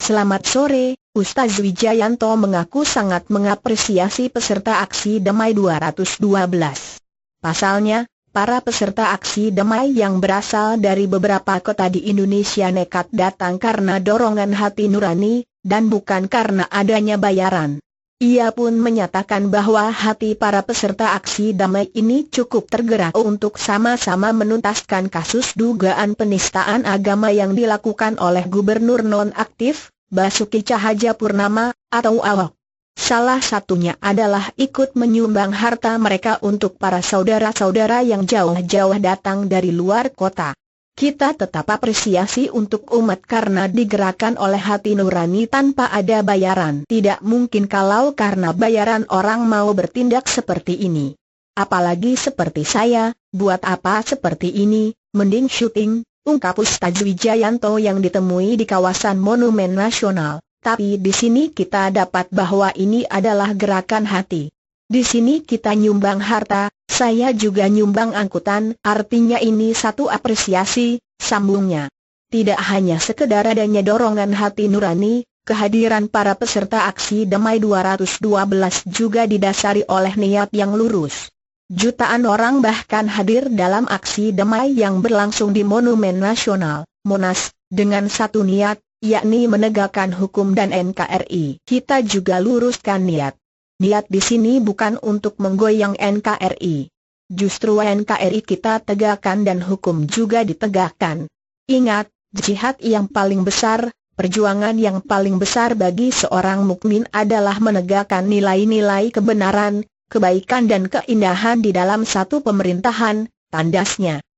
Selamat sore, Ustaz Wijayanto mengaku sangat mengapresiasi peserta aksi damai 212. Pasalnya, para peserta aksi damai yang berasal dari beberapa kota di Indonesia nekat datang karena dorongan hati nurani, dan bukan karena adanya bayaran. Ia pun menyatakan bahwa hati para peserta aksi damai ini cukup tergerak untuk sama-sama menuntaskan kasus dugaan penistaan agama yang dilakukan oleh Gubernur nonaktif, Basuki Cahayapurnama, atau Ahok. Salah satunya adalah ikut menyumbang harta mereka untuk para saudara-saudara yang jauh-jauh datang dari luar kota. Kita tetap apresiasi untuk umat karena digerakkan oleh hati nurani tanpa ada bayaran. Tidak mungkin kalau karena bayaran orang mau bertindak seperti ini. Apalagi seperti saya, buat apa seperti ini, mending syuting, ungkap Ustaz Wijayanto yang ditemui di kawasan Monumen Nasional. Tapi di sini kita dapat bahwa ini adalah gerakan hati. Di sini kita nyumbang harta, saya juga nyumbang angkutan, artinya ini satu apresiasi, sambungnya. Tidak hanya sekedar adanya dorongan hati nurani, kehadiran para peserta aksi damai 212 juga didasari oleh niat yang lurus. Jutaan orang bahkan hadir dalam aksi damai yang berlangsung di Monumen Nasional, Monas, dengan satu niat, yakni menegakkan hukum dan NKRI. Kita juga luruskan niat. Niat di sini bukan untuk menggoyang NKRI. Justru NKRI kita tegakkan dan hukum juga ditegakkan. Ingat, jihad yang paling besar, perjuangan yang paling besar bagi seorang mukmin adalah menegakkan nilai-nilai kebenaran, kebaikan dan keindahan di dalam satu pemerintahan, tandasnya.